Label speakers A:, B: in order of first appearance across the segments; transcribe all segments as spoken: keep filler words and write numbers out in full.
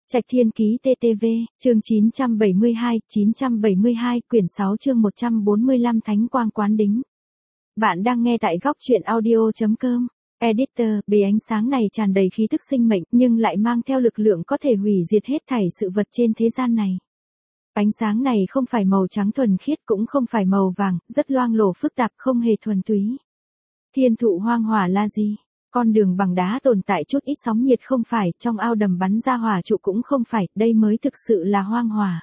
A: Trạch Thiên Ký tê tê vê, chương chín trăm bảy mươi hai, chín trăm bảy mươi hai, quyển sáu chương một trăm bốn mươi lăm Thánh Quang Quán Đính. Bạn đang nghe tại góc truyện audio.com. Editor, bề ánh sáng này tràn đầy khí tức sinh mệnh nhưng lại mang theo lực lượng có thể hủy diệt hết thảy sự vật trên thế gian này. Ánh sáng này không phải màu trắng thuần khiết cũng không phải màu vàng, rất loang lổ phức tạp không hề thuần túy. Thiên thụ hoang hỏa là gì? Con đường bằng đá tồn tại chút ít sóng nhiệt không phải, trong ao đầm bắn ra hỏa trụ cũng không phải, đây mới thực sự là hoang hỏa.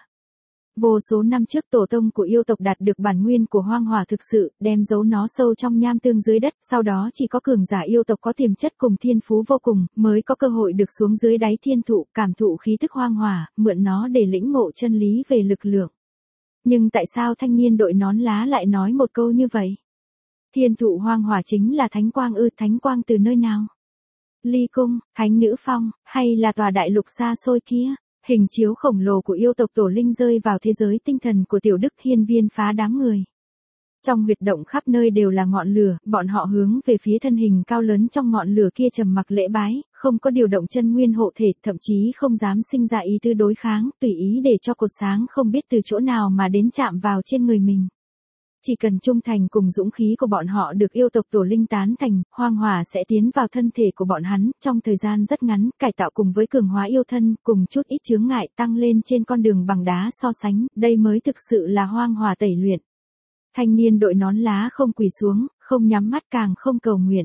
A: Vô số năm trước tổ tông của yêu tộc đạt được bản nguyên của hoang hỏa thực sự, đem giấu nó sâu trong nham tương dưới đất, sau đó chỉ có cường giả yêu tộc có tiềm chất cùng thiên phú vô cùng, mới có cơ hội được xuống dưới đáy thiên thụ, cảm thụ khí tức hoang hỏa, mượn nó để lĩnh ngộ chân lý về lực lượng. Nhưng tại sao thanh niên đội nón lá lại nói một câu như vậy? Thiên thụ hoang hỏa chính là thánh quang ư? Thánh quang từ nơi nào? Ly cung, thánh nữ phong, hay là tòa đại lục xa xôi kia? Hình chiếu khổng lồ của yêu tộc tổ linh rơi vào thế giới tinh thần của tiểu đức hiên viên phá đám người. Trong huyệt động khắp nơi đều là ngọn lửa, bọn họ hướng về phía thân hình cao lớn trong ngọn lửa kia trầm mặc lễ bái, không có điều động chân nguyên hộ thể, thậm chí không dám sinh ra ý tư đối kháng, tùy ý để cho cột sáng không biết từ chỗ nào mà đến chạm vào trên người mình. Chỉ cần trung thành cùng dũng khí của bọn họ được yêu tộc tổ linh tán thành, hoang hỏa sẽ tiến vào thân thể của bọn hắn, trong thời gian rất ngắn, cải tạo cùng với cường hóa yêu thân, cùng chút ít chướng ngại tăng lên trên con đường bằng đá so sánh, đây mới thực sự là hoang hỏa tẩy luyện. Thanh niên đội nón lá không quỳ xuống, không nhắm mắt càng không cầu nguyện.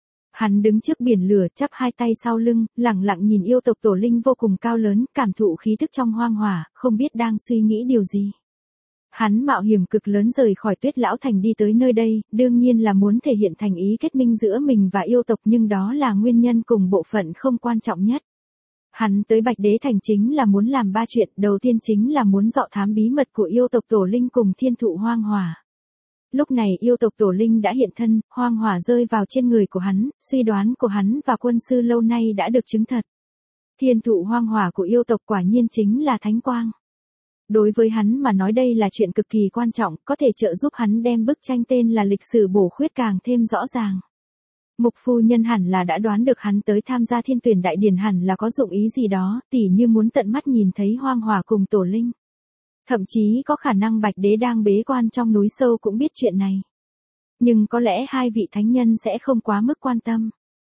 A: Hắn đứng trước biển lửa chắp hai tay sau lưng, lặng lặng nhìn yêu tộc tổ linh vô cùng cao lớn, cảm thụ khí tức trong hoang hỏa, không biết đang suy nghĩ điều gì. Hắn mạo hiểm cực lớn rời khỏi Tuyết Lão Thành đi tới nơi đây, đương nhiên là muốn thể hiện thành ý kết minh giữa mình và yêu tộc, nhưng đó là nguyên nhân cùng bộ phận không quan trọng nhất. Hắn tới Bạch Đế Thành chính là muốn làm ba chuyện, đầu tiên chính là muốn dọ thám bí mật của yêu tộc tổ linh cùng thiên thụ hoang hỏa. Lúc này yêu tộc tổ linh đã hiện thân, hoang hỏa rơi vào trên người của hắn, suy đoán của hắn và quân sư lâu nay đã được chứng thật. Thiên thụ hoang hỏa của yêu tộc quả nhiên chính là thánh quang. Đối với hắn mà nói đây là chuyện cực kỳ quan trọng, có thể trợ giúp hắn đem bức tranh tên là lịch sử bổ khuyết càng thêm rõ ràng. Mục phu nhân hẳn là đã đoán được hắn tới tham gia thiên tuyển đại điển hẳn là có dụng ý gì đó, tỉ như muốn tận mắt nhìn thấy hoang hỏa cùng tổ linh. Thậm chí có khả năng Bạch Đế đang bế quan trong núi sâu cũng biết chuyện này. Nhưng có lẽ hai vị thánh nhân sẽ không quá mức quan tâm.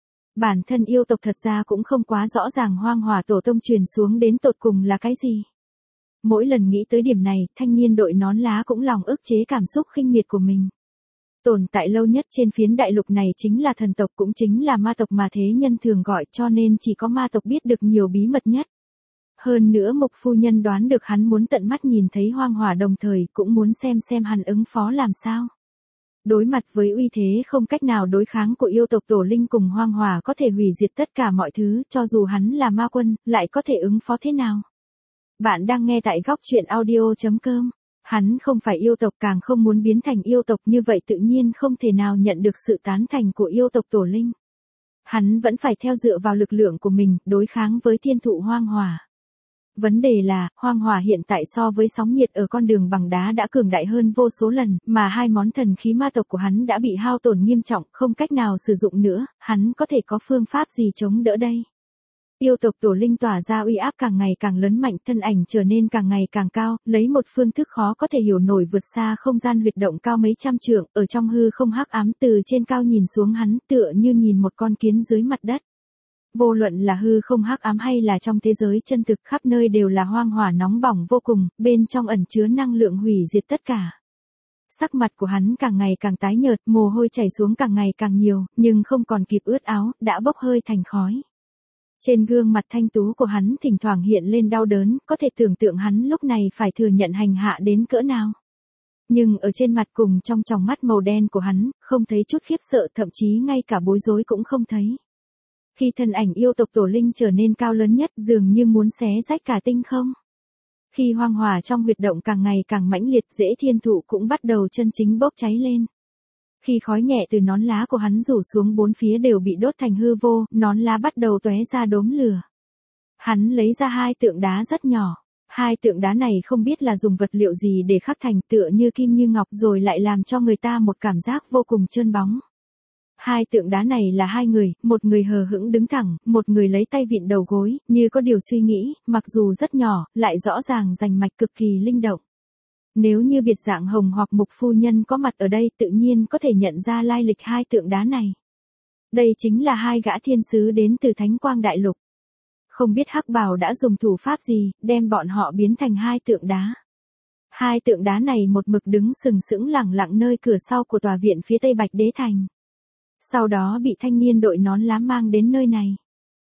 A: Bản thân yêu tộc thật ra cũng không quá rõ ràng hoang hỏa tổ tông truyền xuống đến tột cùng là cái gì. Mỗi lần nghĩ tới điểm này, thanh niên đội nón lá cũng lòng ức chế cảm xúc khinh miệt của mình. Tồn tại lâu nhất trên phiến đại lục này chính là thần tộc, cũng chính là ma tộc mà thế nhân thường gọi, cho nên chỉ có ma tộc biết được nhiều bí mật nhất. Hơn nữa mục phu nhân đoán được hắn muốn tận mắt nhìn thấy hoang hỏa, đồng thời cũng muốn xem xem hắn ứng phó làm sao. Đối mặt với uy thế không cách nào đối kháng của yêu tộc tổ linh cùng hoang hỏa có thể hủy diệt tất cả mọi thứ, cho dù hắn là ma quân, lại có thể ứng phó thế nào? Bạn đang nghe tại góc truyện audio.com. Hắn không phải yêu tộc, càng không muốn biến thành yêu tộc, như vậy tự nhiên không thể nào nhận được sự tán thành của yêu tộc tổ linh. Hắn vẫn phải theo dựa vào lực lượng của mình, đối kháng với thiên thụ hoang hỏa. Vấn đề là, hoang hỏa hiện tại so với sóng nhiệt ở con đường bằng đá đã cường đại hơn vô số lần, mà hai món thần khí ma tộc của hắn đã bị hao tổn nghiêm trọng, không cách nào sử dụng nữa, hắn có thể có phương pháp gì chống đỡ đây? Yêu tộc tổ linh tỏa ra uy áp càng ngày càng lớn mạnh, thân ảnh trở nên càng ngày càng cao, lấy một phương thức khó có thể hiểu nổi vượt xa không gian huyệt động cao mấy trăm trượng, ở trong hư không hắc ám, từ trên cao nhìn xuống hắn tựa như nhìn một con kiến dưới mặt đất. Vô luận là hư không hắc ám hay là trong thế giới chân thực, khắp nơi đều là hoang hỏa nóng bỏng vô cùng, bên trong ẩn chứa năng lượng hủy diệt tất cả. Sắc mặt của hắn càng ngày càng tái nhợt, mồ hôi chảy xuống càng ngày càng nhiều, nhưng không còn kịp ướt áo, đã bốc hơi thành khói. Trên gương mặt thanh tú của hắn thỉnh thoảng hiện lên đau đớn, có thể tưởng tượng hắn lúc này phải thừa nhận hành hạ đến cỡ nào. Nhưng ở trên mặt cùng trong tròng mắt màu đen của hắn, không thấy chút khiếp sợ, thậm chí ngay cả bối rối cũng không thấy. Khi thân ảnh yêu tộc tổ linh trở nên cao lớn nhất, dường như muốn xé rách cả tinh không. Khi hoang hỏa trong huyệt động càng ngày càng mãnh liệt, rễ thiên thụ cũng bắt đầu chân chính bốc cháy lên. Khi khói nhẹ từ nón lá của hắn rủ xuống bốn phía đều bị đốt thành hư vô, nón lá bắt đầu tóe ra đốm lửa. Hắn lấy ra hai tượng đá rất nhỏ. Hai tượng đá này không biết là dùng vật liệu gì để khắc thành, tựa như kim như ngọc, rồi lại làm cho người ta một cảm giác vô cùng trơn bóng. Hai tượng đá này là hai người, một người hờ hững đứng thẳng, một người lấy tay vịn đầu gối, như có điều suy nghĩ, mặc dù rất nhỏ, lại rõ ràng rành mạch cực kỳ linh động. Nếu như biệt dạng hồng hoặc mục phu nhân có mặt ở đây tự nhiên có thể nhận ra lai lịch hai tượng đá này. Đây chính là hai gã thiên sứ đến từ Thánh Quang Đại Lục. Không biết Hắc Bào đã dùng thủ pháp gì, đem bọn họ biến thành hai tượng đá. Hai tượng đá này một mực đứng sừng sững lẳng lặng nơi cửa sau của tòa viện phía tây Bạch Đế Thành. Sau đó bị thanh niên đội nón lá mang đến nơi này.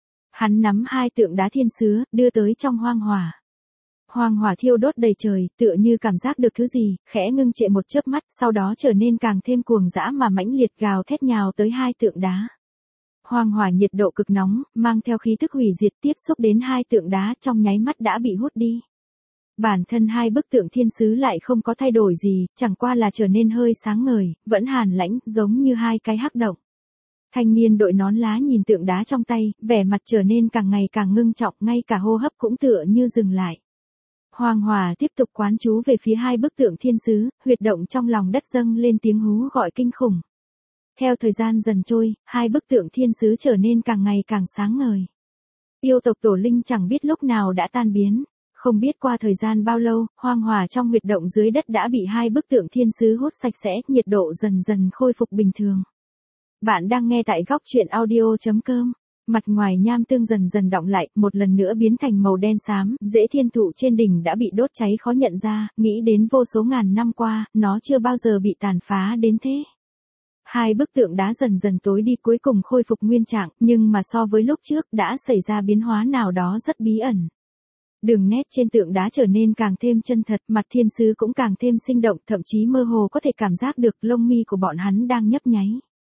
A: Hắn nắm hai tượng đá thiên sứ, đưa tới trong hoang hỏa. Hoang hỏa thiêu đốt đầy trời, tựa như cảm giác được thứ gì, khẽ ngưng trệ một chớp mắt, sau đó trở nên càng thêm cuồng dã mà mãnh liệt gào thét nhào tới hai tượng đá. Hoang hỏa nhiệt độ cực nóng, mang theo khí tức hủy diệt tiếp xúc đến hai tượng đá trong nháy mắt đã bị hút đi. Bản thân hai bức tượng thiên sứ lại không có thay đổi gì, chẳng qua là trở nên hơi sáng ngời, vẫn hàn lãnh, giống như hai cái hắc động. Thanh niên đội nón lá nhìn tượng đá trong tay, vẻ mặt trở nên càng ngày càng ngưng trọng, ngay cả hô hấp cũng tựa như dừng lại. Hoang hỏa tiếp tục quán chú về phía hai bức tượng thiên sứ, huyệt động trong lòng đất dâng lên tiếng hú gọi kinh khủng. Theo thời gian dần trôi, hai bức tượng thiên sứ trở nên càng ngày càng sáng ngời. Yêu tộc tổ linh chẳng biết lúc nào đã tan biến. Không biết qua thời gian bao lâu, hoang hỏa trong huyệt động dưới đất đã bị hai bức tượng thiên sứ hút sạch sẽ, nhiệt độ dần dần khôi phục bình thường. Bạn đang nghe tại góc truyện audio chấm com. Mặt ngoài nham tương dần dần đọng lại, một lần nữa biến thành màu đen xám, rễ thiên thụ trên đỉnh đã bị đốt cháy khó nhận ra, nghĩ đến vô số ngàn năm qua, nó chưa bao giờ bị tàn phá đến thế. Hai bức tượng đá dần dần tối đi cuối cùng khôi phục nguyên trạng, nhưng mà so với lúc trước đã xảy ra biến hóa nào đó rất bí ẩn. Đường nét trên tượng đá trở nên càng thêm chân thật, mặt thiên sứ cũng càng thêm sinh động, thậm chí mơ hồ có thể cảm giác được lông mi của bọn hắn đang nhấp nháy.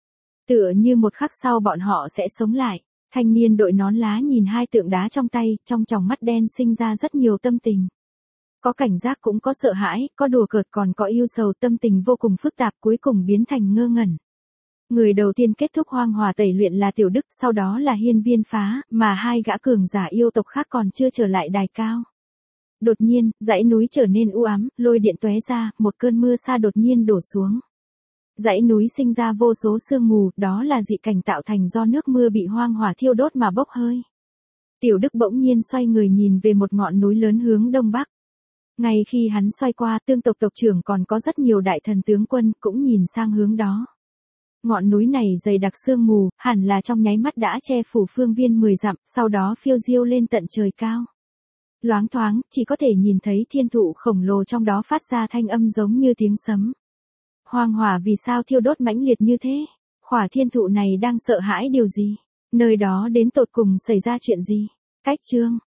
A: Tựa như một khắc sau bọn họ sẽ sống lại. Thanh niên đội nón lá nhìn hai tượng đá trong tay, trong tròng mắt đen sinh ra rất nhiều tâm tình. Có cảnh giác cũng có sợ hãi, có đùa cợt còn có yêu sầu, tâm tình vô cùng phức tạp cuối cùng biến thành ngơ ngẩn. Người đầu tiên kết thúc hoang hỏa tẩy luyện là Tiểu Đức, sau đó là Hiên Viên Phá, mà hai gã cường giả yêu tộc khác còn chưa trở lại đài cao. Đột nhiên, dãy núi trở nên u ám, lôi điện tóe ra, một cơn mưa sa đột nhiên đổ xuống. Dãy núi sinh ra vô số sương mù, đó là dị cảnh tạo thành do nước mưa bị hoang hỏa thiêu đốt mà bốc hơi. Tiểu Đức bỗng nhiên xoay người nhìn về một ngọn núi lớn hướng đông bắc. Ngay khi hắn xoay qua, Tương tộc tộc trưởng còn có rất nhiều đại thần tướng quân cũng nhìn sang hướng đó. Ngọn núi này dày đặc sương mù, hẳn là trong nháy mắt đã che phủ phương viên mười dặm, sau đó phiêu diêu lên tận trời cao. Loáng thoáng, chỉ có thể nhìn thấy thiên thụ khổng lồ trong đó phát ra thanh âm giống như tiếng sấm. Hoang hỏa vì sao thiêu đốt mãnh liệt như thế? Khỏa thiên thụ này đang sợ hãi điều gì? Nơi đó đến tột cùng xảy ra chuyện gì? Cách chương